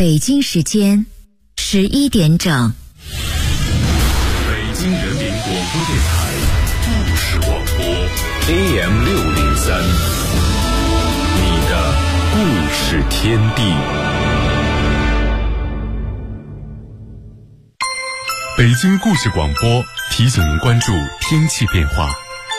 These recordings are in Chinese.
北京时间11点整。 北京人民广播电台故事广播 AM603， 你的故事天地。北京故事广播提醒您关注天气变化。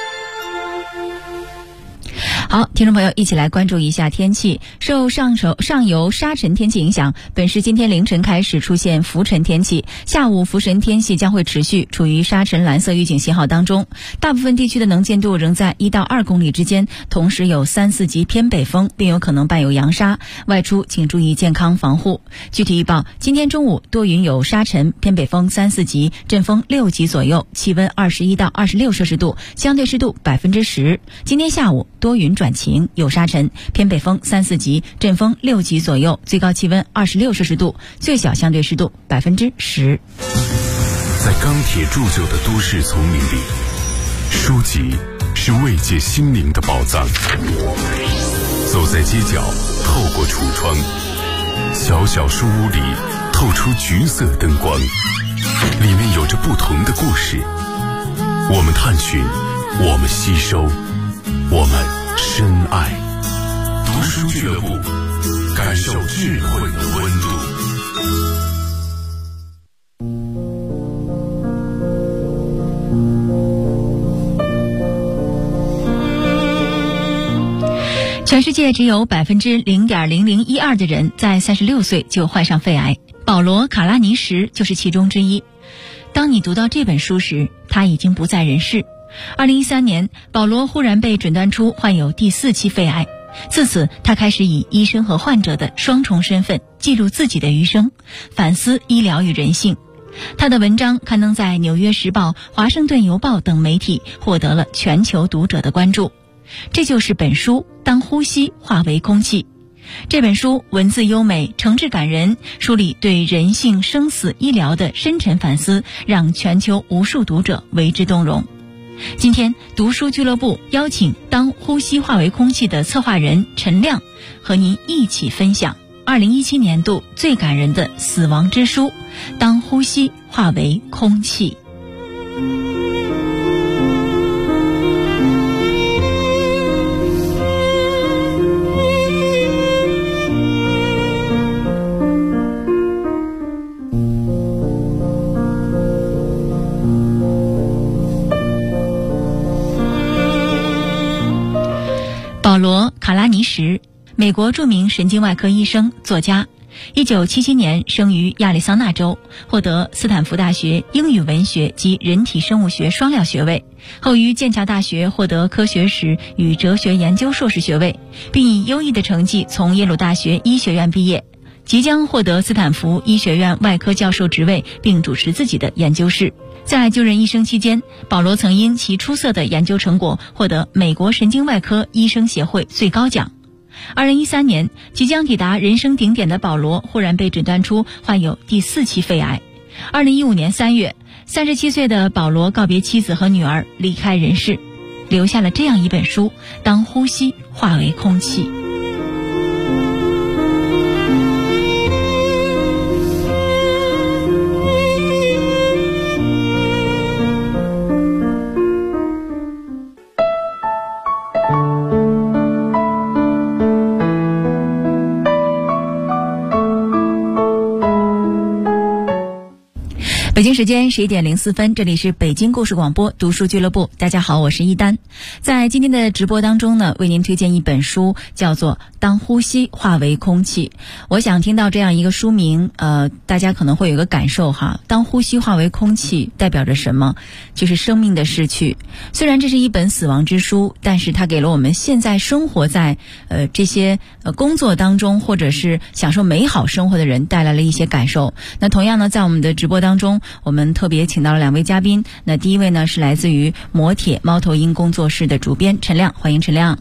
好，听众朋友，一起来关注一下天气。受上游沙尘天气影响，本市今天凌晨开始出现浮尘天气，下午浮尘天气将会持续，处于沙尘蓝色预警信号当中。大部分地区的能见度仍在1到2公里之间，同时有3、4级偏北风，并有可能伴有扬沙。外出请注意健康防护。具体预报：今天中午多云有沙尘，偏北风3、4级，阵风6级左右，气温21到26摄氏度，相对湿度10%。今天下午多云转晴，有沙尘，偏北风3、4级，阵风6级左右，最高气温26摄氏度，最小相对湿度10%。 在钢铁铸就的都市丛林里，书籍是慰藉心灵的宝藏。走在街角，透过橱窗，小小书屋里透出橘色灯光，里面有着不同的故事。我们探寻，我们吸收，我们深爱。读书俱乐部，感受智慧的温度。 全世界只有0.0012%的人在36岁就患上肺癌，保罗·卡拉尼什就是其中之一。当你读到这本书时，他已经不在人世。2013年，保罗忽然被诊断出患有第4期肺癌。自此，他开始以医生和患者的双重身份记录自己的余生，反思医疗与人性。他的文章刊登在《纽约时报》、《华盛顿邮报》等媒体，获得了全球读者的关注。这就是本书《当呼吸化为空气》。这本书文字优美，诚挚感人，书里对人性、生死、医疗的深沉反思，让全球无数读者为之动容。今天读书俱乐部邀请《当呼吸化为空气》的策划人陈亮，和您一起分享2017年度最感人的死亡之书《当呼吸化为空气》。保罗·卡拉尼什，美国著名神经外科医生、作家。1977年生于亚利桑那州，获得斯坦福大学英语文学及人体生物学双料学位，后于剑桥大学获得科学史与哲学研究硕士学位，并以优异的成绩从耶鲁大学医学院毕业，即将获得斯坦福医学院外科教授职位，并主持自己的研究室。在就任医生期间，保罗曾因其出色的研究成果获得美国神经外科医生协会最高奖。2013年，即将抵达人生顶点的保罗忽然被诊断出患有第4期肺癌。2015年3月，37岁的保罗告别妻子和女儿，离开人世，留下了这样一本书《当呼吸化为空气》。北京时间11点04分，这里是北京故事广播读书俱乐部。大家好，我是一丹。在今天的直播当中呢，为您推荐一本书，叫做《当呼吸化为空气》。我想听到这样一个书名，大家可能会有一个感受哈。当呼吸化为空气代表着什么？就是生命的逝去。虽然这是一本死亡之书，但是它给了我们现在生活在这些工作当中，或者是享受美好生活的人带来了一些感受。那同样呢，在我们的直播当中，我们特别请到了2位嘉宾。那第一位呢是来自于磨铁猫头鹰工作室的主编陈亮，欢迎陈亮。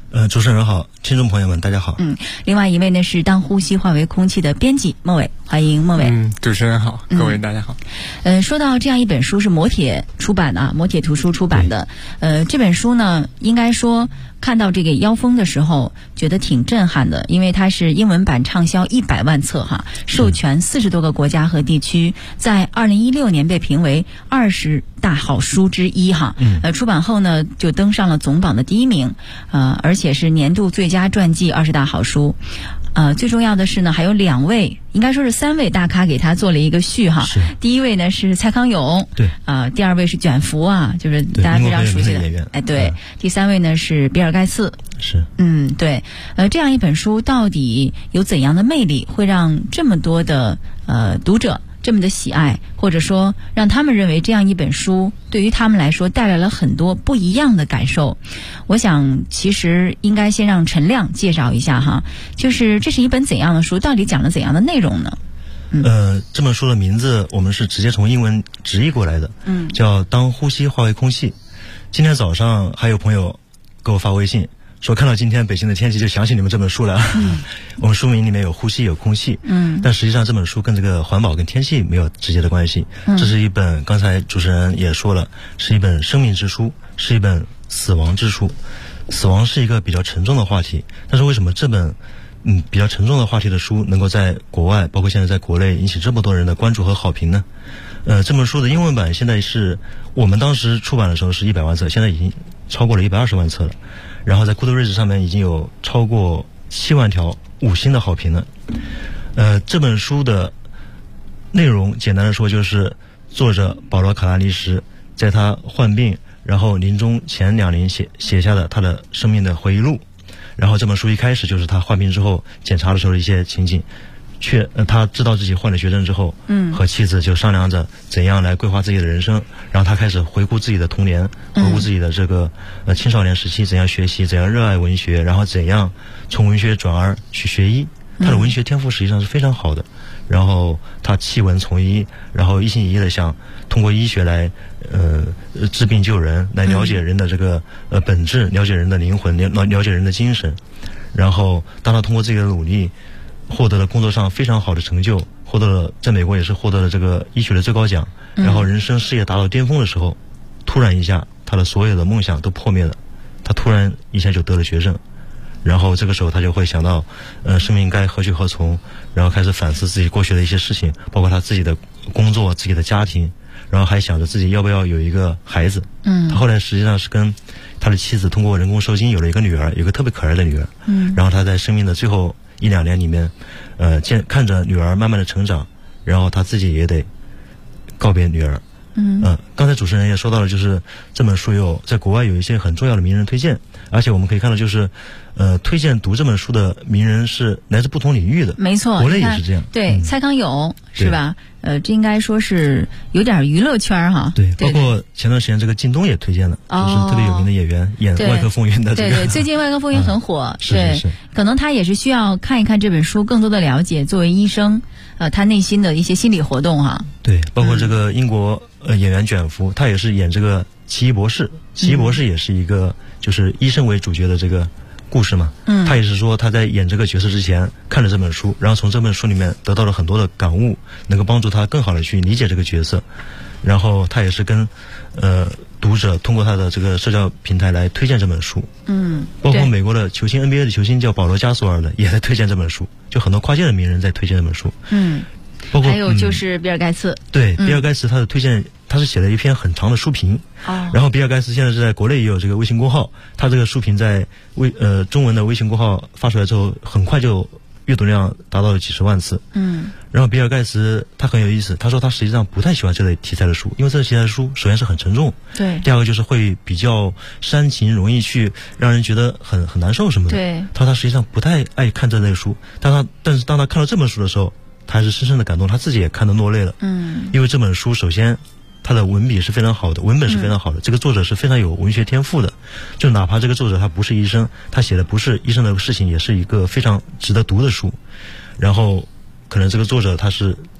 主持人好，听众朋友们大家好。 另外一位呢是当呼吸化为空气的编辑孟伟，欢迎孟伟。 主持人好，各位大家好。 说到这样一本书是磨铁出版的，磨铁图书出版的。这本书呢，应该说看到这个腰封的时候，觉得挺震撼的，因为它是英文版畅销100万册哈，授权40多个国家和地区，在2016年被评为20大好书之一哈。出版后呢，就登上了总榜的第1名，而且是年度最佳传记20大好书。最重要的是呢，还有2位，应该说是3位大咖给他做了一个序哈。第一位呢是蔡康永， 对， 第2位是卷福啊，就是大家非常熟悉的演员， 对。第3位呢是比尔盖茨， 是， 对。这样一本书到底有怎样的魅力，会让这么多的读者这么的喜爱，或者说让他们认为这样一本书对于他们来说带来了很多不一样的感受？我想其实应该先让陈亮介绍一下哈，就是这是一本怎样的书，到底讲了怎样的内容呢？ 这本书的名字我们是直接从英文直译过来的，叫当呼吸化为空气。今天早上还有朋友给我发微信说，看到今天北京的天气就想起你们这本书了。我们书名里面有呼吸有空气，但实际上这本书跟这个环保跟天气没有直接的关系。这是一本，刚才主持人也说了，是一本生命之书，是一本死亡之书。死亡是一个比较沉重的话题，但是为什么这本比较沉重的话题的书能够在国外，包括现在在国内引起这么多人的关注和好评呢？这本书的英文版现在是我们当时出版的时候是100万册，现在已经超过了120万册了。然后在 Goodreads 上面已经有超过7万条5星的好评了。这本书的内容简单的说，就是作者保罗·卡拉尼什在他患病然后临终前2年写下的他的生命的回忆录。然后这本书一开始就是他患病之后检查的时候的一些情景，他知道自己患了绝症之后，和妻子就商量着怎样来规划自己的人生。然后他开始回顾自己的童年，回顾自己的这个青少年时期，怎样学习，怎样热爱文学，然后怎样从文学转而去学医。他的文学天赋实际上是非常好的。然后他弃文从医，然后一心一意的想通过医学来治病救人，来了解人的这个本质，了解人的灵魂，了解人的精神。然后当他通过自己的努力获得了工作上非常好的成就，获得了在美国也是获得了这个医学的最高奖，然后人生事业达到巅峰的时候，突然一下他的所有的梦想都破灭了，他突然一下就得了绝症。然后这个时候他就会想到生命该何去何从，然后开始反思自己过去的一些事情，包括他自己的工作，自己的家庭，然后还想着自己要不要有一个孩子。他后来实际上是跟他的妻子通过人工受精有了一个女儿，有一个特别可爱的女儿。然后他在生命的最后1-2年里面看着女儿慢慢的成长，然后他自己也得告别女儿。刚才主持人也说到了，就是这本书在国外有一些很重要的名人推荐，而且我们可以看到就是推荐读这本书的名人是来自不同领域的。 没错， 国内也是这样。 对，蔡康永是吧？这应该说是有点娱乐圈哈。 对，包括前段时间这个靳东也推荐了，就是特别有名的演员，演《外科风云》的这个。 对，最近《外科风云》很火。 是。 可能他也是需要看一看这本书，更多的了解作为医生他内心的一些心理活动哈。 对，包括这个英国演员卷福，他也是演这个奇异博士。奇异博士也是一个就是医生为主角的这个故事嘛。他也是说他在演这个角色之前看了这本书，然后从这本书里面得到了很多的感悟，能够帮助他更好的去理解这个角色。然后他也是跟读者通过他的这个社交平台来推荐这本书。包括美国的球星 NBA 的球星叫保罗加索尔的也在推荐这本书，就很多跨界的名人在推荐这本书。包括还有就是比尔盖茨。 对，比尔盖茨他的推荐，他是写了一篇很长的书评。然后比尔盖茨现在是在国内也有这个微信公号，他这个书评在中文的微信公号发出来之后，很快就阅读量达到了几十万次。然后比尔盖茨他很有意思，他说他实际上不太喜欢这类题材的书，因为这类题材的书首先是很沉重， 对， 第二个就是会比较煽情，容易去让人觉得很难受什么的。 对， 他说他实际上不太爱看这类书，但是当他看到这本书的时候，他还是深深的感动，他自己也看得落泪了。因为这本书首先他的文笔是非常好的，文本是非常好的，这个作者是非常有文学天赋的。就哪怕这个作者他不是医生，他写的不是医生的事情，也是一个非常值得读的书。然后可能这个作者他是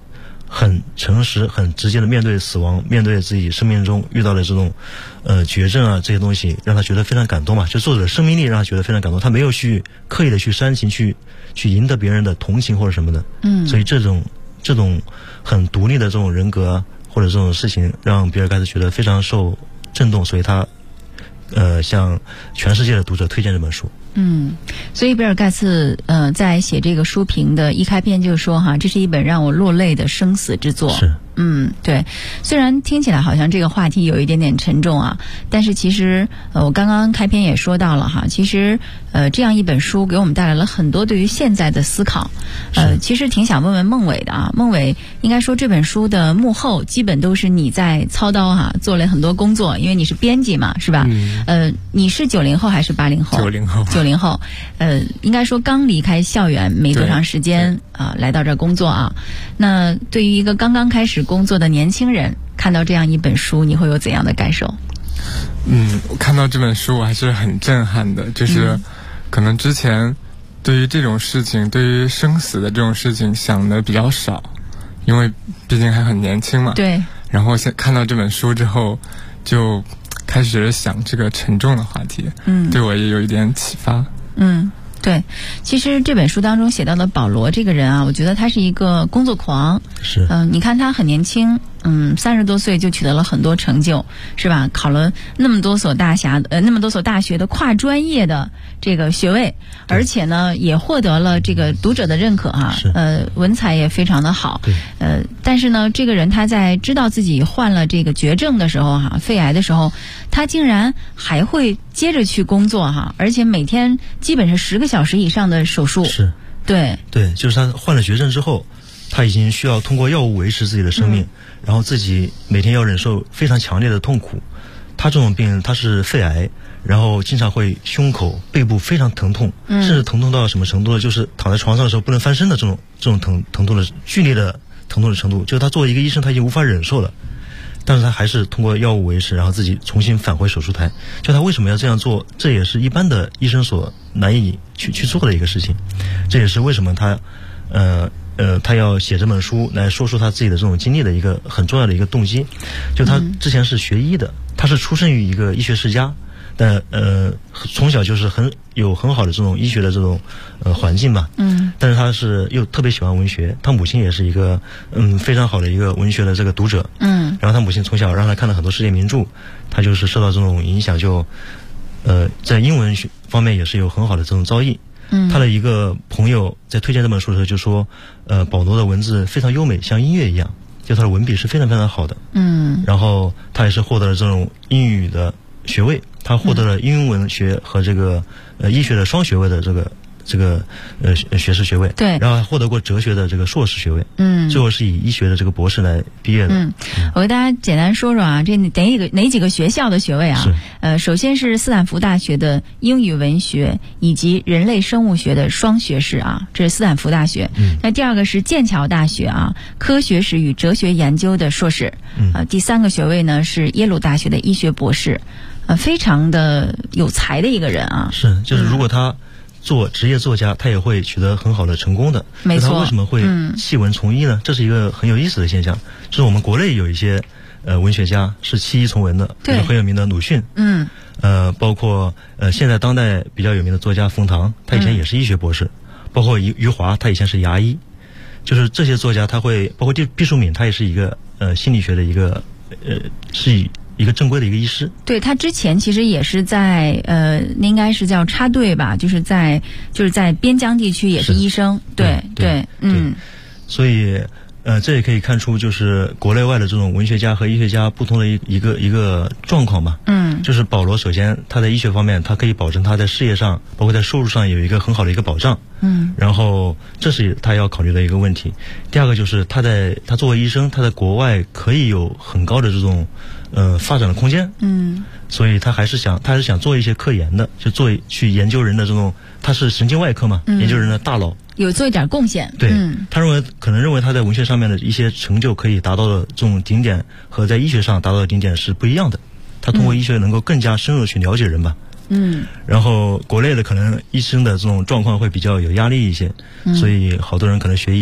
很诚实、很直接的面对死亡，面对自己生命中遇到的这种绝症啊这些东西，让他觉得非常感动嘛。就作者的生命力让他觉得非常感动，他没有去刻意的去煽情，去赢得别人的同情或者什么的。所以这种很独立的这种人格或者这种事情，让比尔盖茨觉得非常受震动，所以他向全世界的读者推荐这本书。 所以比尔盖茨在写这个书评的一开篇就说哈，这是一本让我落泪的生死之作。 是。 对，虽然听起来好像这个话题有一点点沉重啊，但是其实我刚刚开篇也说到了哈，其实这样一本书给我们带来了很多对于现在的思考。其实挺想问问孟伟的啊，孟伟应该说这本书的幕后基本都是你在操刀哈，做了很多工作，因为你是编辑嘛，是吧？你是90后还是80后？90后。应该说刚离开校园没多长时间啊，来到这儿工作啊。那对于一个刚刚开始工作的年轻人，看到这样一本书，你会有怎样的感受？ 我看到这本书我还是很震撼的，就是可能之前对于这种事情，对于生死的这种事情想的比较少，因为毕竟还很年轻嘛。对。然后看到这本书之后，就开始想这个沉重的话题，对我也有一点启发。 对，其实这本书当中写到的保罗这个人啊，我觉得他是一个工作狂。 是。 你看他很年轻，30多岁就取得了很多成就，是吧？考了那么多所大学的跨专业的这个学位，而且呢也获得了这个读者的认可啊。文采也非常的好。但是呢，这个人他在知道自己患了这个绝症的时候哈，肺癌的时候，他竟然还会接着去工作哈，而且每天基本是10个小时以上的手术。 是。对，就是他患了绝症之后，他已经需要通过药物维持自己的生命，然后自己每天要忍受非常强烈的痛苦。他这种病他是肺癌，然后经常会胸口、背部非常疼痛，甚至疼痛到什么程度呢？就是躺在床上的时候不能翻身的这种疼痛的剧烈的疼痛的程度，就是他作为一个医生他已经无法忍受了，但是他还是通过药物维持，然后自己重新返回手术台。就他为什么要这样做，这也是一般的医生所难以去做的一个事情。这也是为什么他要写这本书来说出他自己的这种经历的一个很重要的一个动机。就他之前是学医的，他是出生于一个医学世家，但从小就是有很好的这种医学的这种环境吧。但是他是又特别喜欢文学，他母亲也是一个非常好的一个文学的这个读者。然后他母亲从小让他看了很多世界名著，他就是受到这种影响，就在英文学方面也是有很好的这种造诣。他的一个朋友在推荐这本书的时候就说，保罗的文字非常优美，像音乐一样，就他的文笔是非常非常好的。然后他也是获得了这种英语的学位，他获得了英文学和这个医学的双学位的这个学士学位。对。然后还获得过哲学的这个硕士学位。最后是以医学的这个博士来毕业的。 我给大家简单说说啊，这哪几个学校的学位啊？首先是斯坦福大学的英语文学以及人类生物学的双学士啊，这是斯坦福大学。那第二个是剑桥大学啊，科学史与哲学研究的硕士。第3个学位呢是耶鲁大学的医学博士。非常的有才的一个人啊。是， 就是如果他做职业作家，他也会取得很好的成功的。没错。他为什么会弃文从医呢？这是一个很有意思的现象。就是我们国内有一些文学家是弃医从文的，比如很有名的鲁迅。包括现在当代比较有名的作家冯唐，他以前也是医学博士。包括余华，他以前是牙医。就是这些作家，他会包括毕淑敏，他也是一个心理学的一个是一个正规的一个医师。对，他之前其实也是在应该是叫插队吧，就是在边疆地区也是医生。对。所以这也可以看出就是国内外的这种文学家和医学家不同的一个状况吧。就是保罗首先他在医学方面，他可以保证他在事业上包括在收入上有一个很好的一个保障。然后这是他要考虑的一个问题。第二个就是他作为医生，他在国外可以有很高的这种发展的空间。所以他还是想做一些科研的，去研究人的这种，他是神经外科嘛，研究人的大脑，有做一点贡献。对。他可能认为他在文学上面的一些成就可以达到的这种顶点和在医学上达到的顶点是不一样的，他通过医学能够更加深入的去了解人吧。然后国内的可能医生的这种状况会比较有压力一些，所以好多人可能学医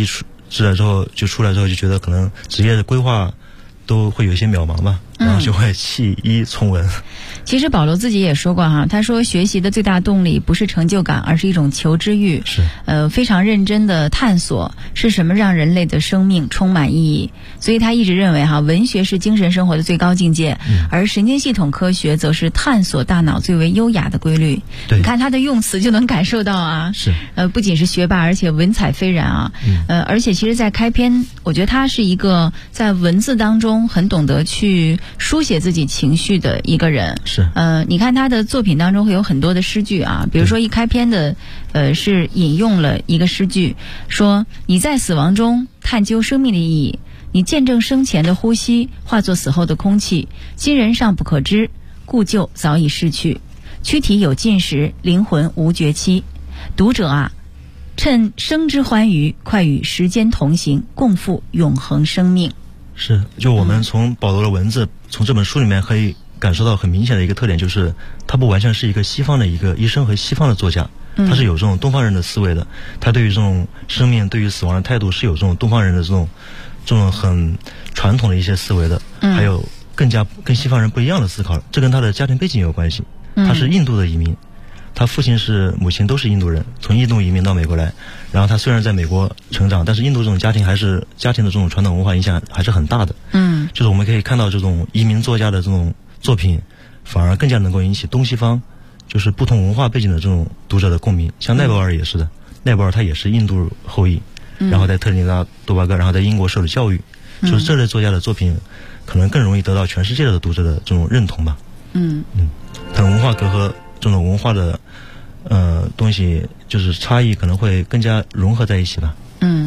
治了之后就出来之后就觉得可能职业的规划都会有一些渺茫吧，然后就会弃医从文。 其实保罗自己也说过哈，他说学习的最大动力不是成就感，而是一种求知欲。 是， 非常认真的探索是什么让人类的生命充满意义。所以他一直认为哈，文学是精神生活的最高境界，而神经系统科学则是探索大脑最为优雅的规律。 对， 你看他的用词就能感受到啊， 是， 不仅是学霸，而且文采斐然啊。而且其实在开篇，我觉得他是一个在文字当中很懂得去书写自己情绪的一个人。 是， 你看他的作品当中会有很多的诗句啊，比如说一开篇的，是引用了一个诗句，说你在死亡中探究生命的意义，你见证生前的呼吸化作死后的空气，今人尚不可知，故旧早已逝去，躯体有尽时，灵魂无绝期。读者啊，趁生之欢愉，快与时间同行，共赴永恒生命。 是，就我们从保罗的文字，从这本书里面可以感受到很明显的一个特点，就是他不完全是一个西方的一个医生和西方的作家，他是有这种东方人的思维的，他对于这种生命、对于死亡的态度是有这种东方人的这种很传统的一些思维的，还有跟西方人不一样的思考。这跟他的家庭背景有关系，他是印度的移民，他父亲母亲都是印度人，从印度移民到美国来，然后他虽然在美国成长，但是印度这种家庭的这种传统文化影响还是很大的。就是我们可以看到这种移民作家的这种作品，反而更加能够引起东西方就是不同文化背景的这种读者的共鸣。像奈博尔也是的，奈博尔他也是印度后裔，然后在特立尼达多巴哥，然后在英国受了教育，就是这类作家的作品可能更容易得到全世界的读者的这种认同吧。他的文化隔阂，这种文化的东西就是差异可能会更加融合在一起吧。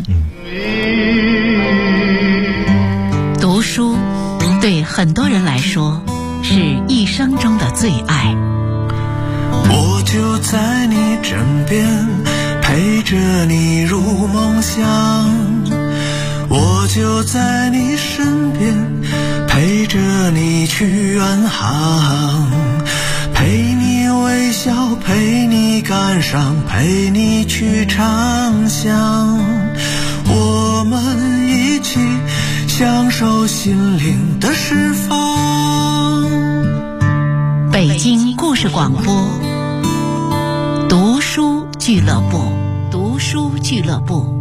读书对很多人来说是一生中的最爱。 我就在你枕边，陪着你入梦乡，我就在你身边，陪着你去远航，陪你微笑，陪你感伤，陪你去畅想，我们一起享受心灵的释放。 北京故事广播，读书俱乐部，读书俱乐部。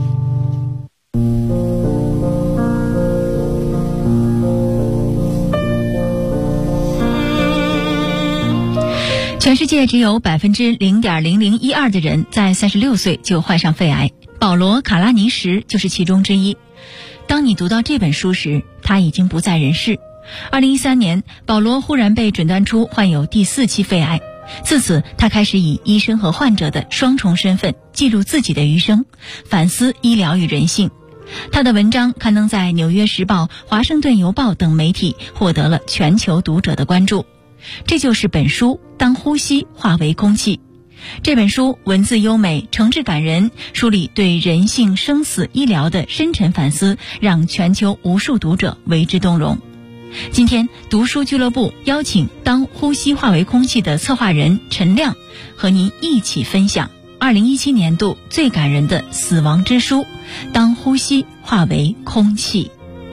全世界只有0.0012%的人在36岁就患上肺癌，保罗·卡拉尼什就是其中之一。当你读到这本书时，他已经不在人世。2013年，保罗忽然被诊断出患有第4期肺癌，自此他开始以医生和患者的双重身份记录自己的余生，反思医疗与人性。他的文章刊登在《纽约时报》、《华盛顿邮报》等媒体，获得了全球读者的关注。这就是本书《当呼吸化为空气》。这本书文字优美，诚挚感人，书里对人性、生死、医疗的深沉反思，让全球无数读者为之动容。今天读书俱乐部邀请《当呼吸化为空气》的策划人陈亮，和您一起分享2017年度最感人的死亡之书《当呼吸化为空气》。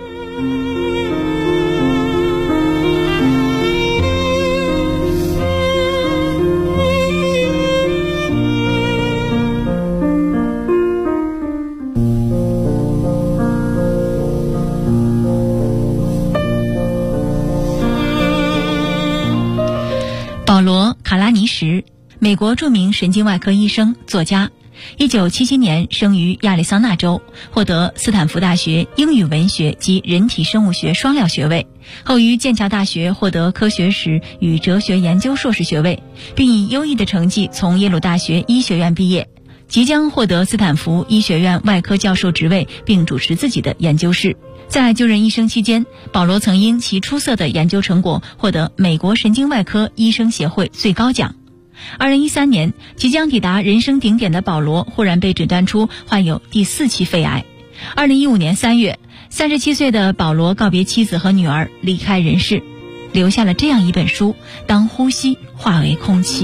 保罗·卡拉尼什，美国著名神经外科医生、作家。1977年生于亚利桑那州，获得斯坦福大学英语文学及人体生物学双料学位，后于剑桥大学获得科学史与哲学研究硕士学位，并以优异的成绩从耶鲁大学医学院毕业，即将获得斯坦福医学院外科教授职位，并主持自己的研究室。在就任医生期间，保罗曾因其出色的研究成果获得美国神经外科医生协会最高奖。2013年，即将抵达人生顶点的保罗忽然被诊断出患有第4期肺癌。2015年3月，37岁的保罗告别妻子和女儿，离开人世，留下了这样一本书《当呼吸化为空气》。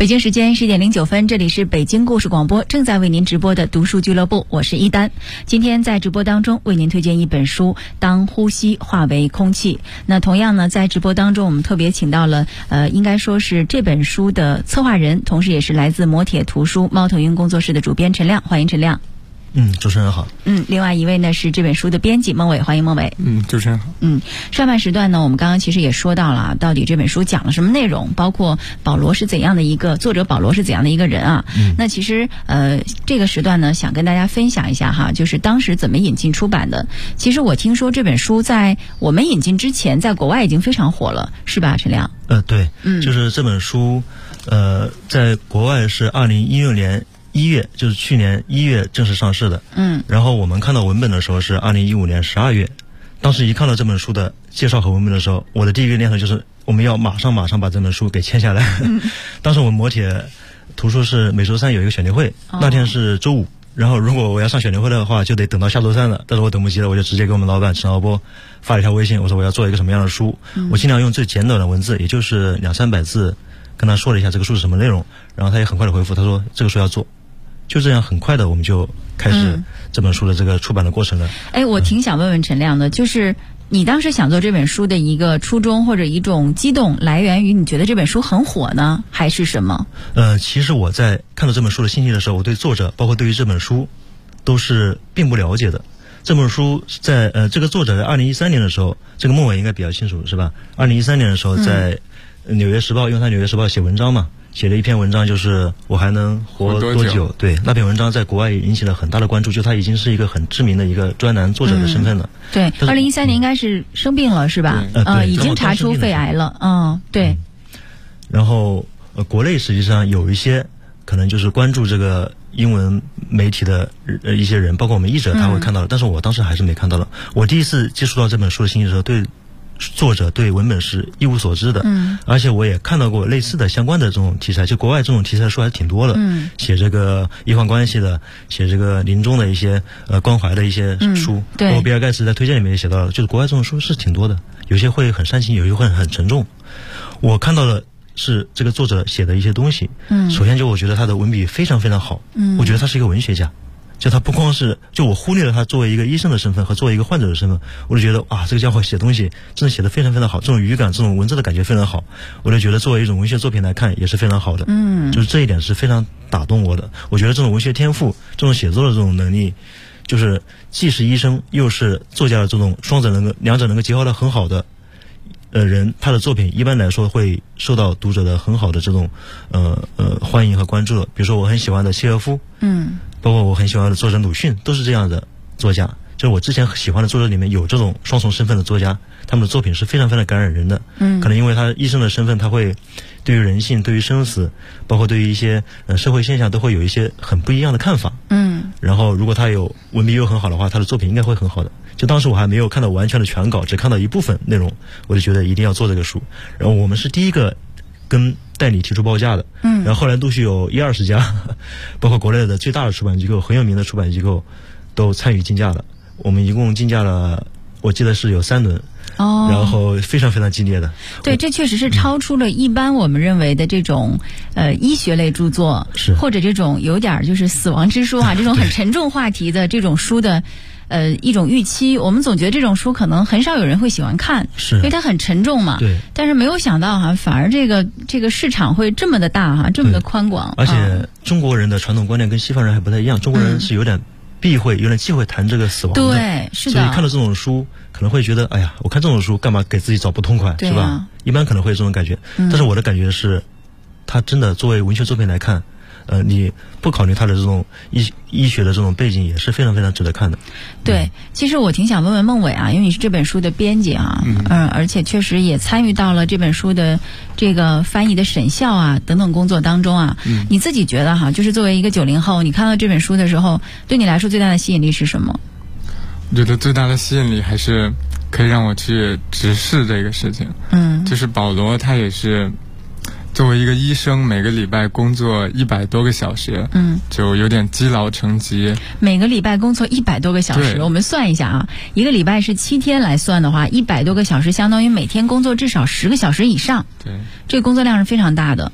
北京时间10点09分，这里是北京故事广播，正在为您直播的读书俱乐部，我是一丹。今天在直播当中为您推荐一本书《当呼吸化为空气》。那同样呢，在直播当中我们特别请到了应该说是这本书的策划人，同时也是来自磨铁图书猫头鹰工作室的主编陈亮，欢迎陈亮。 主持人好。 另外一位呢是这本书的编辑孟伟，欢迎孟伟。 主持人好。 上半时段呢，我们刚刚其实也说到了，到底这本书讲了什么内容，包括保罗是怎样的一个作者，保罗是怎样的一个人啊。那其实这个时段呢，想跟大家分享一下哈，就是当时怎么引进出版的。其实我听说这本书在我们引进之前，在国外已经非常火了，是吧，陈亮？ 对，就是这本书，在国外是2016年1月，就是去年1月正式上市的。然后我们看到文本的时候是2015年12月。当时一看到这本书的介绍和文本的时候，我的第一个念头就是我们要马上把这本书给签下来。当时我们磨铁图书是每周三有一个选题会，那天是周五。然后如果我要上选题会的话，就得等到下周三了。但是我等不及了，我就直接给我们老板陈浩波发了一条微信，我说我要做一个什么样的书，我尽量用最简短的文字，也就是200-300字，跟他说了一下这个书是什么内容。然后他也很快的回复，他说这个书要做。就这样很快的我们就开始这本书的这个出版的过程了。 我挺想问问陈亮的，就是你当时想做这本书的一个初衷或者一种激动来源于你觉得这本书很火呢，还是什么？ 其实我在看到这本书的信息的时候，我对作者包括对于这本书都是并不了解的。这本书在这个作者在2013年的时候，这个孟伟应该比较清楚是吧？2013年的时候在纽约时报，用他纽约时报写文章嘛，写了一篇文章，就是我还能活多久。对，那篇文章在国外引起了很大的关注，就他已经是一个很知名的一个专栏作者的身份了。 对，2013年应该是生病了是吧？已经查出肺癌了。对。然后国内实际上有一些可能就是关注这个英文媒体的一些人，包括我们译者他会看到的，但是我当时还是没看到的。我第一次接触到这本书的信息的时候，对作者对文本是一无所知的。而且我也看到过类似的相关的这种题材，就国外这种题材的书还挺多的。写这个医患关系的，写这个临终的一些关怀的一些书。包括比尔盖茨在推荐里面也写到了，就是国外这种书是挺多的，有些会很煽情，有些会很沉重。我看到了是这个作者写的一些东西。首先就我觉得他的文笔非常非常好。我觉得他是一个文学家。就他不光是，就我忽略了他作为一个医生的身份和作为一个患者的身份，我就觉得这个家伙写东西真的写得非常非常好，这种语感这种文字的感觉非常好，我就觉得作为一种文学作品来看也是非常好的。就是这一点是非常打动我的。我觉得这种文学天赋，这种写作的这种能力，就是既是医生又是作家的这种两者能够结合得很好的人，他的作品一般来说会受到读者的很好的这种欢迎和关注的。比如说我很喜欢的契诃夫，包括我很喜欢的作者鲁迅，都是这样的作家。就是我之前喜欢的作者里面有这种双重身份的作家，他们的作品是非常非常感染人的。可能因为他医生的身份，他会对于人性、对于生死，包括对于一些社会现象，都会有一些很不一样的看法。然后如果他有文笔又很好的话，他的作品应该会很好的。就当时我还没有看到完全的全稿，只看到一部分内容，我就觉得一定要做这个书。然后我们是第一个跟代理提出报价的。然后后来陆续有10-20家，包括国内的最大的出版机构、很有名的出版机构都参与竞价了。我们一共竞价了，我记得是有3轮。然后非常非常激烈的。 对，这确实是超出了一般我们认为的这种医学类著作，或者这种有点就是死亡之书这种很沉重话题的这种书的一种预期。我们总觉得这种书可能很少有人会喜欢看，因为它很沉重嘛。 对。但是没有想到反而这个市场会这么的大这么的宽广。 而且中国人的传统观念跟西方人还不太一样，中国人是有点避讳、有点忌讳谈这个死亡的。 对，是的。 所以看到这种书可能会觉得，哎呀，我看这种书干嘛给自己找不痛快，是吧？一般可能会有这种感觉。但是我的感觉是，它真的作为文学作品来看，你不考虑它的这种医学的这种背景，也是非常非常值得看的。 对，其实我挺想问问孟伟因为你是这本书的编辑而且确实也参与到了这本书的这个翻译的审校等等工作当中你自己觉得就是作为一个90后，你看到这本书的时候，对你来说最大的吸引力是什么？ 我觉得最大的吸引力还是可以让我去直视这个事情。就是保罗他也是作为一个医生，每个礼拜工作100多个小时，就有点积劳成疾。 每个礼拜工作100多个小时，我们算一下一个礼拜是7天来算的话，100多个小时相当于每天工作至少10个小时以上。 对， 这个工作量是非常大的。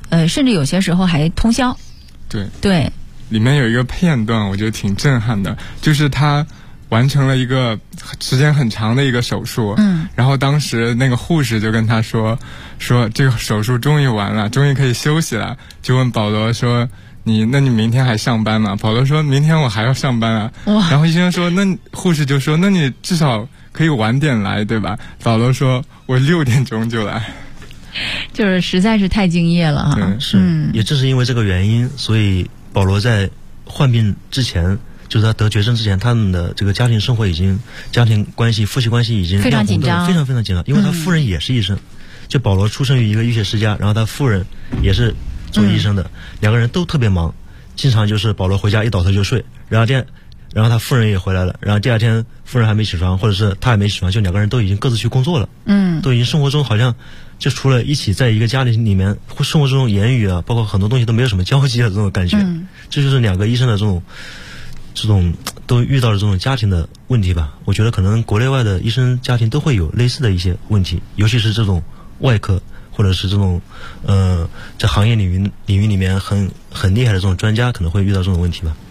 甚至有些时候还通宵。对， 里面有一个片段我觉得挺震撼的，就是他完成了一个时间很长的一个手术，然后当时那个护士就跟他说这个手术终于完了，终于可以休息了，就问保罗说那你明天还上班吗？保罗说明天我还要上班啊。然后医生说护士就说那你至少可以晚点来对吧？保罗说我6点钟就来。 就是实在是太敬业了哈。 也正是因为这个原因，所以保罗在患病之前，就是他得绝症之前，他们的这个家庭生活家庭关系、夫妻关系已经非常紧张， 非常非常紧张。因为他夫人也是医生，就保罗出生于一个医学世家，然后他夫人也是做医生的，两个人都特别忙，经常就是保罗回家一倒头就睡，然后他夫人也回来了，然后第二天夫人还没起床，或者是他还没起床，就两个人都已经各自去工作了，都已经生活中好像就除了一起在一个家庭里面生活中言语啊，包括很多东西都没有什么交集的这种感觉。这就是两个医生的这种都遇到了这种家庭的问题吧。我觉得可能国内外的医生家庭都会有类似的一些问题，尤其是这种外科或者是这种在行业领域里面很厉害的这种专家可能会遇到这种问题吧。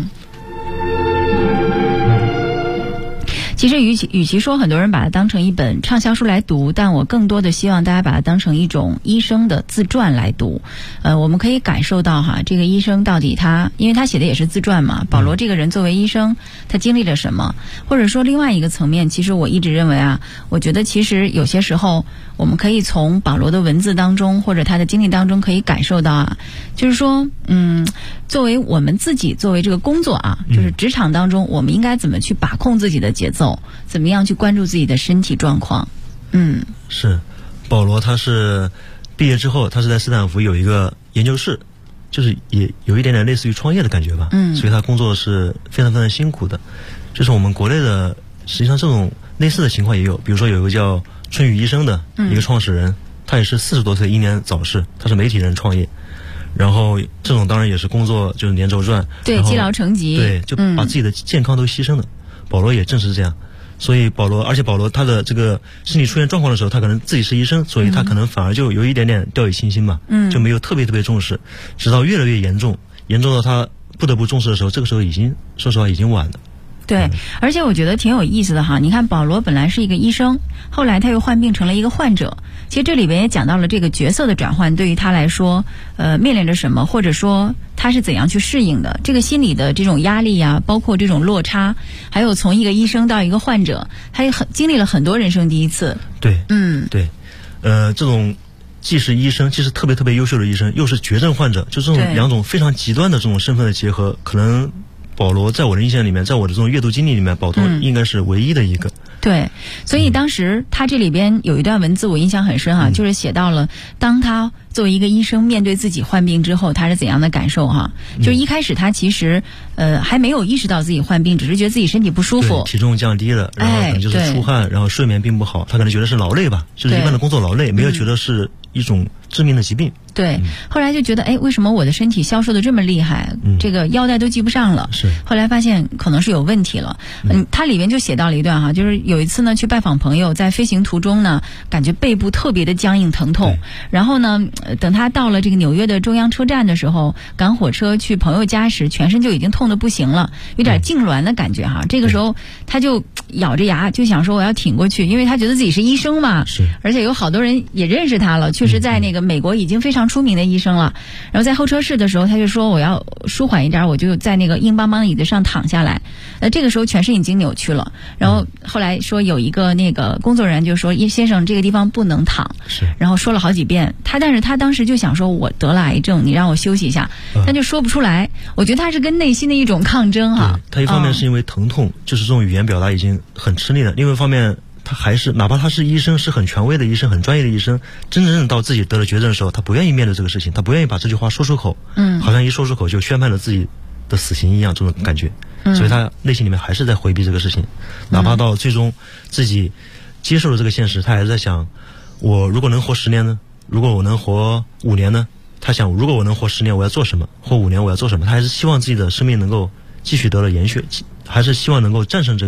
其实与其说很多人把它当成一本畅销书来读，但我更多的希望大家把它当成一种医生的自传来读。我们可以感受到这个医生到底因为他写的也是自传嘛，保罗这个人作为医生他经历了什么，或者说另外一个层面，其实我一直认为我觉得其实有些时候我们可以从保罗的文字当中或者他的经历当中可以感受到就是说作为我们自己作为这个工作就是职场当中我们应该怎么去把控自己的节奏，怎么样去关注自己的身体状况。 是保罗他是毕业之后他是在斯坦福有一个研究室，就是也有一点点类似于创业的感觉吧。所以他工作是非常非常辛苦的。就是我们国内的实际上这种类似的情况也有，比如说有一个叫春雨医生的一个创始人，他也是40多岁英年早逝，他是媒体人创业，然后这种当然也是工作就是连轴转， 对，积劳成疾， 对，就把自己的健康都牺牲了。保罗也正是这样，所以而且保罗他的这个身体出现状况的时候，他可能自己是医生，所以他可能反而就有一点点掉以轻心嘛，就没有特别重视，直到越来越严重到他不得不重视的时候，这个时候说实话已经晚了。 对，而且我觉得挺有意思的你看保罗本来是一个医生，后来他又患病成了一个患者，其实这里边也讲到了这个角色的转换对于他来说面临着什么，或者说他是怎样去适应的，这个心理的这种压力包括这种落差，还有从一个医生到一个患者，他也经历了很多人生第一次。 对，对，这种既是医生，既是特别优秀的医生，又是绝症患者，就这种两种非常极端的这种身份的结合，可能保罗在我的印象里面，在我的这种阅读经历里面，保罗应该是唯一的一个。 对，所以当时他这里边有一段文字我印象很深就是写到了当他作为一个医生面对自己患病之后他是怎样的感受就一开始他其实还没有意识到自己患病，只是觉得自己身体不舒服， 体重降低了，然后可能就是出汗，然后睡眠并不好，他可能觉得是劳累吧，就是一般的工作劳累，没有觉得是一种致命的疾病。 对，后来就觉得为什么我的身体消瘦的这么厉害，这个腰带都系不上了， 是后来发现可能是有问题了。他里面就写到了一段就是有一次呢去拜访朋友，在飞行途中呢感觉背部特别的僵硬疼痛，然后呢等他到了这个纽约的中央车站的时候，赶火车去朋友家时，全身就已经痛得不行了，有点痉挛的感觉这个时候他就咬着牙就想说我要挺过去，因为他觉得自己是医生嘛，而且有好多人也认识他了，确实在那个美国已经非常出名的医生了。然后在候车室的时候他就说我要舒缓一点，我就在那个硬邦邦的椅子上躺下来，这个时候全身已经扭曲了，然后后来说有一个那个工作人员就说先生这个地方不能躺，然后说了好几遍，但是他当时就想说我得了癌症，你让我休息一下，他就说不出来。我觉得他是跟内心的一种抗争他一方面是因为疼痛就是这种语言表达已经很吃力了，另外一方面他还是哪怕他是医生，是很权威的医生，很专业的医生，真正到自己得了绝症的时候，他不愿意面对这个事情，他不愿意把这句话说出口，好像一说出口就宣判了自己的死刑一样，这种感觉，所以他内心里面还是在回避这个事情，哪怕到最终自己接受了这个现实，他还是在想我如果能活10年呢，如果我能活5年呢，他想如果我能活10年我要做什么，活5年我要做什么，他还是希望自己的生命能够继续得了延续，还是希望能够战胜这个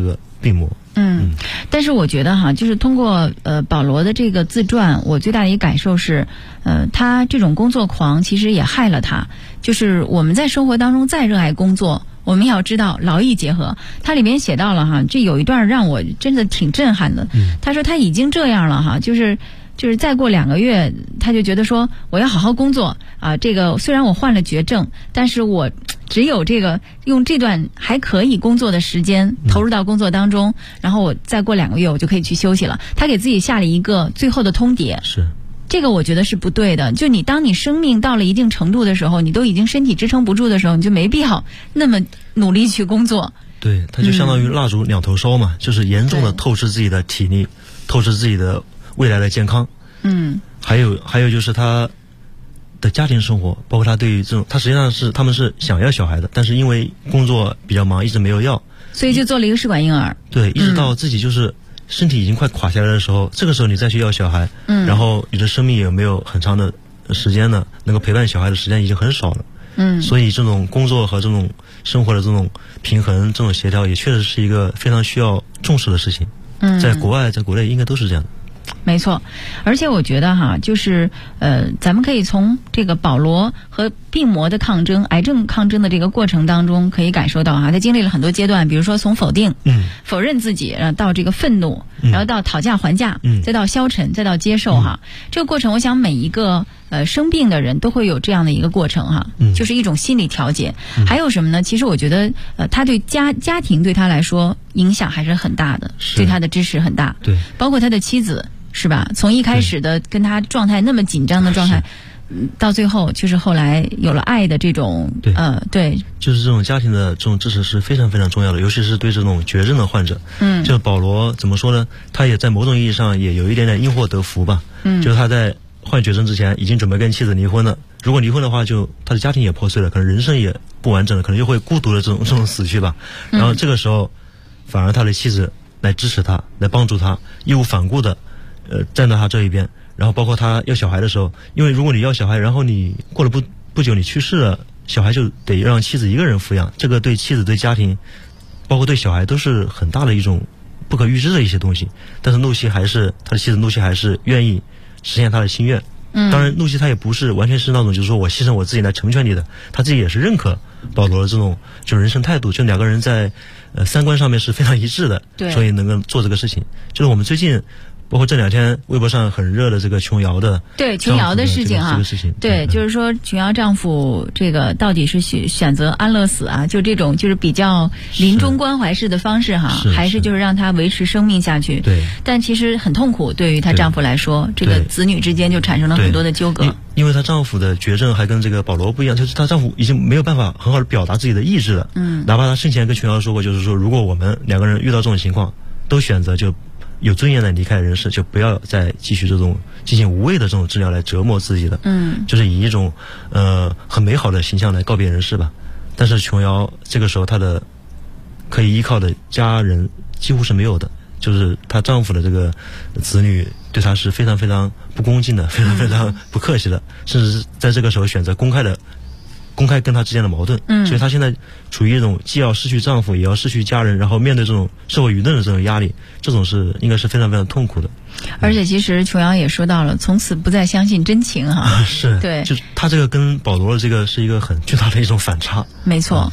病魔。 但是我觉得哈，就是通过保罗的这个自传，我最大的一个感受是，他这种工作狂其实也害了他。就是我们在生活当中再热爱工作，我们也要知道劳逸结合。他里面写到了哈，这有一段让我真的挺震撼的。他说他已经这样了哈，就是再过2个月，他就觉得说我要好好工作啊。这个虽然我患了绝症，但是我只有这个用这段还可以工作的时间投入到工作当中，然后我再过2个月我就可以去休息了。他给自己下了一个最后的通牒。 是。 这个我觉得是不对的。就当你生命到了一定程度的时候，你都已经身体支撑不住的时候，你就没必要那么努力去工作。 对，它就相当于蜡烛2头烧嘛，就是严重的透支自己的体力，透支自己的未来的健康。还有就是他的家庭生活，包括他对于这种，他实际上他们是想要小孩的，但是因为工作比较忙，一直没有要， 所以就做了一个试管婴儿。 对，一直到自己就是身体已经快垮下来的时候，这个时候你再去要小孩，然后你的生命也没有很长的时间呢，能够陪伴小孩的时间已经很少了。所以这种工作和这种生活的这种平衡、这种协调，也确实是一个非常需要重视的事情。在国外、在国内应该都是这样的。 没错，而且我觉得哈，就是咱们可以从这个保罗和病魔的抗争、癌症抗争的这个过程当中，可以感受到哈，他经历了很多阶段，比如说从否定、否认自己，到这个愤怒，然后到讨价还价，再到消沉，再到接受哈。这个过程，我想每一个生病的人都会有这样的一个过程哈，就是一种心理调节。还有什么呢？其实我觉得他对家庭对他来说影响还是很大的，对他的支持很大。 对， 包括他的妻子。是吧？从一开始的跟他状态那么紧张的状态，到最后就是后来有了爱的这种，对， 就是这种家庭的这种支持是非常非常重要的，尤其是对这种绝症的患者。就是保罗怎么说呢？他也在某种意义上也有一点点因祸得福吧。就是他在患绝症之前已经准备跟妻子离婚了。如果离婚的话，就他的家庭也破碎了，可能人生也不完整了，可能就会孤独的这种死去吧。然后这个时候，反而他的妻子来支持他，来帮助他，义无反顾的。站到他这一边，然后包括他要小孩的时候，因为如果你要小孩，然后你过了不久你去世了，小孩就得让妻子一个人抚养，这个对妻子、对家庭，包括对小孩都是很大的一种不可预知的一些东西。但是露西他的妻子露西还是愿意实现他的心愿。当然露西他也不是完全是那种就是说我牺牲我自己来成全你的，他自己也是认可保罗的这种就人生态度，就2个人在三观上面是非常一致的，所以能够做这个事情。就是我们最近包括这2天微博上很热的这个琼瑶的事情哈，对，就是说琼瑶丈夫这个到底是选择安乐死啊，就这种就是比较临终关怀式的方式哈，还是就是让他维持生命下去？对，但其实很痛苦，对于她丈夫来说，这个子女之间就产生了很多的纠葛。 因为她丈夫的绝症还跟这个保罗不一样，就是她丈夫已经没有办法很好的表达自己的意志了。哪怕他生前跟琼瑶说过，就是说如果我们2个人遇到这种情况，都选择就有尊严的离开人世，就不要再继续这种进行无谓的这种治疗来折磨自己的。就是以一种很美好的形象来告别人世吧。但是琼瑶这个时候她的可以依靠的家人几乎是没有的，就是她丈夫的这个子女对她是非常非常不恭敬的，非常非常不客气的，甚至是在这个时候选择公开跟她之间的矛盾。所以她现在处于一种既要失去丈夫也要失去家人，然后面对这种社会舆论的这种压力，这种是应该是非常非常痛苦的。 而且其实琼瑶也说到了从此不再相信真情哈。 是，对，就是她这个跟保罗的这个是一个很巨大的一种反差。 没错。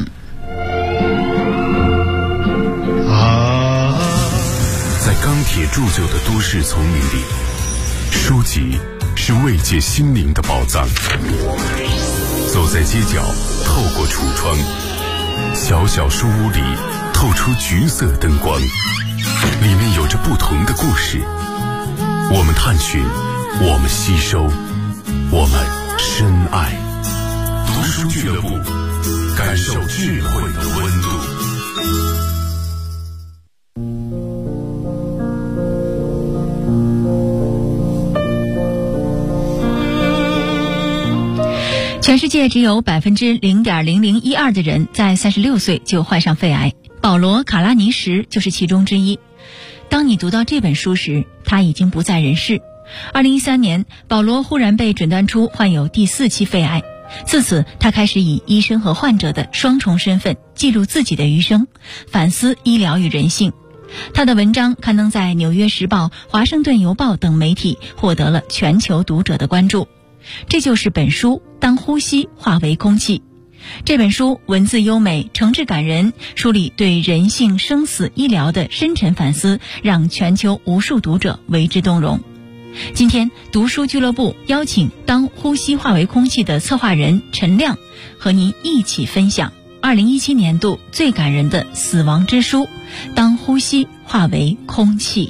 在钢铁铸就的都市丛林里，书籍是慰藉心灵的宝藏。走在街角，透过橱窗，小小书屋里透出橘色灯光，里面有着不同的故事。我们探寻，我们吸收，我们深爱。读书俱乐部，感受智慧的温度。 全世界只有0.0012%的人在36岁就患上肺癌，保罗·卡拉尼什就是其中之一。当你读到这本书时，他已经不在人世。2013年，保罗忽然被诊断出患有第4期肺癌，自此他开始以医生和患者的双重身份记录自己的余生，反思医疗与人性， 他的文章刊登在《纽约时报》、《华盛顿邮报》等媒体，获得了全球读者的关注。这就是本书《当呼吸化为空气》。这本书文字优美，诚挚感人，书里对人性、生死、医疗的深沉反思，让全球无数读者为之动容。今天读书俱乐部邀请《当呼吸化为空气》的策划人陈亮，和您一起分享2017年度最感人的死亡之书《当呼吸化为空气》。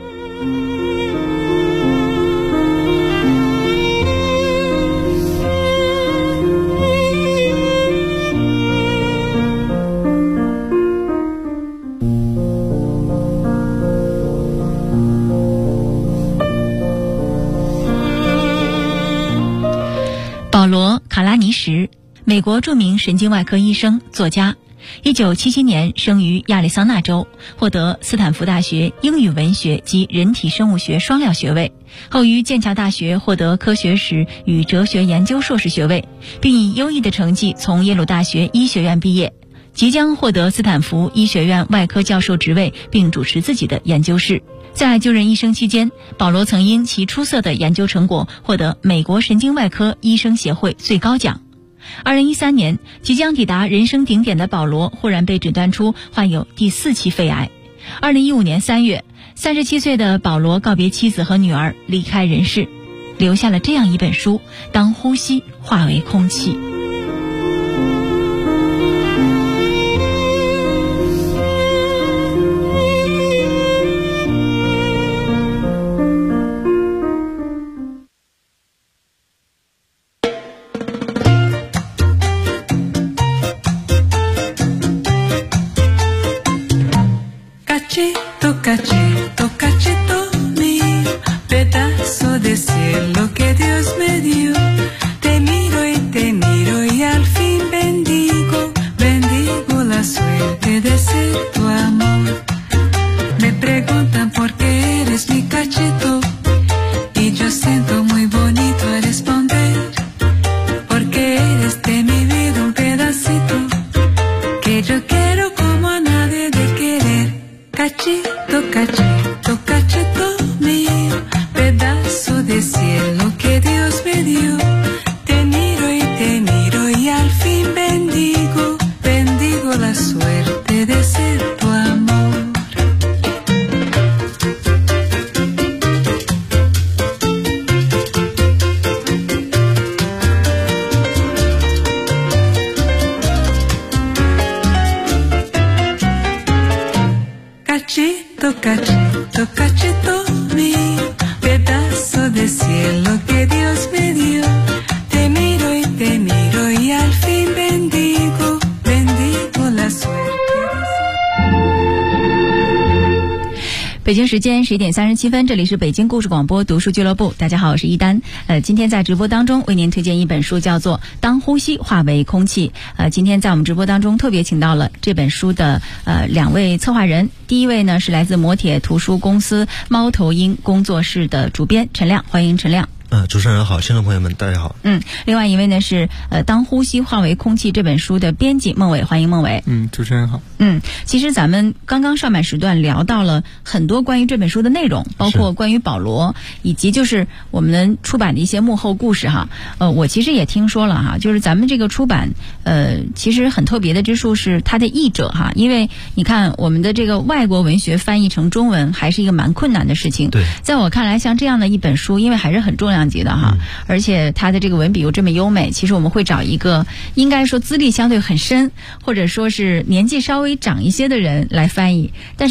保罗·卡拉尼什，美国著名神经外科医生、作家，1977年生于亚利桑那州，获得斯坦福大学英语文学及人体生物学双料学位，后于剑桥大学获得科学史与哲学研究硕士学位，并以优异的成绩从耶鲁大学医学院毕业，即将获得斯坦福医学院外科教授职位，并主持自己的研究室。在就任医生期间，保罗曾因其出色的研究成果获得美国神经外科医生协会最高奖。2013年，即将抵达人生顶点的保罗忽然被诊断出患有第4期肺癌。2015年3月，37岁的保罗告别妻子和女儿，离开人世，留下了这样一本书《当呼吸化为空气》。 Cachito, cachito mío, pedazo de cielo que Dios me dio. Te miro y al fin bendigo, bendigo la suerte de ser tu amor. Me preguntan por qué eres mi cachito, y yo siento muy bonito a responder, porque eres de mi vida un pedacito, que yo quiero como a nadie de querer. Cachito, cachito, cachito mío, pedazo de cielo que Dios me dio. Te miro y al fin bendigo, bendigo la suerte de ser tu amor. Cachito, cachito, cachito mío, pedazo de cielo que Dios me dio. Te miro y al fin bendigo, bendigo la suerte. 北京时间11点37分，这里是北京故事广播读书俱乐部。大家好，我是一丹。今天在直播当中为您推荐一本书，叫做《当呼吸化为空气》。今天在我们直播当中特别请到了这本书的2位策划人。第一位呢是来自磨铁图书公司猫头鹰工作室的主编陈亮，欢迎陈亮。 主持人好，听众朋友们大家好。 另外一位呢是当呼吸化为空气这本书的编辑孟伟，欢迎孟伟。 主持人好。 其实咱们刚刚上半时段聊到了很多关于这本书的内容，包括关于保罗，以及就是我们出版的一些幕后故事哈。我其实也听说了哈，就是咱们这个出版其实很特别的之处是它的译者哈，因为你看我们的这个外国文学翻译成中文还是一个蛮困难的事情。 对， 在我看来，像这样的一本书，因为还是很重量级的哈，而且它的这个文笔又这么优美，其实我们会找一个应该说资历相对很深，或者说是年纪稍微长一些的人来翻译。但是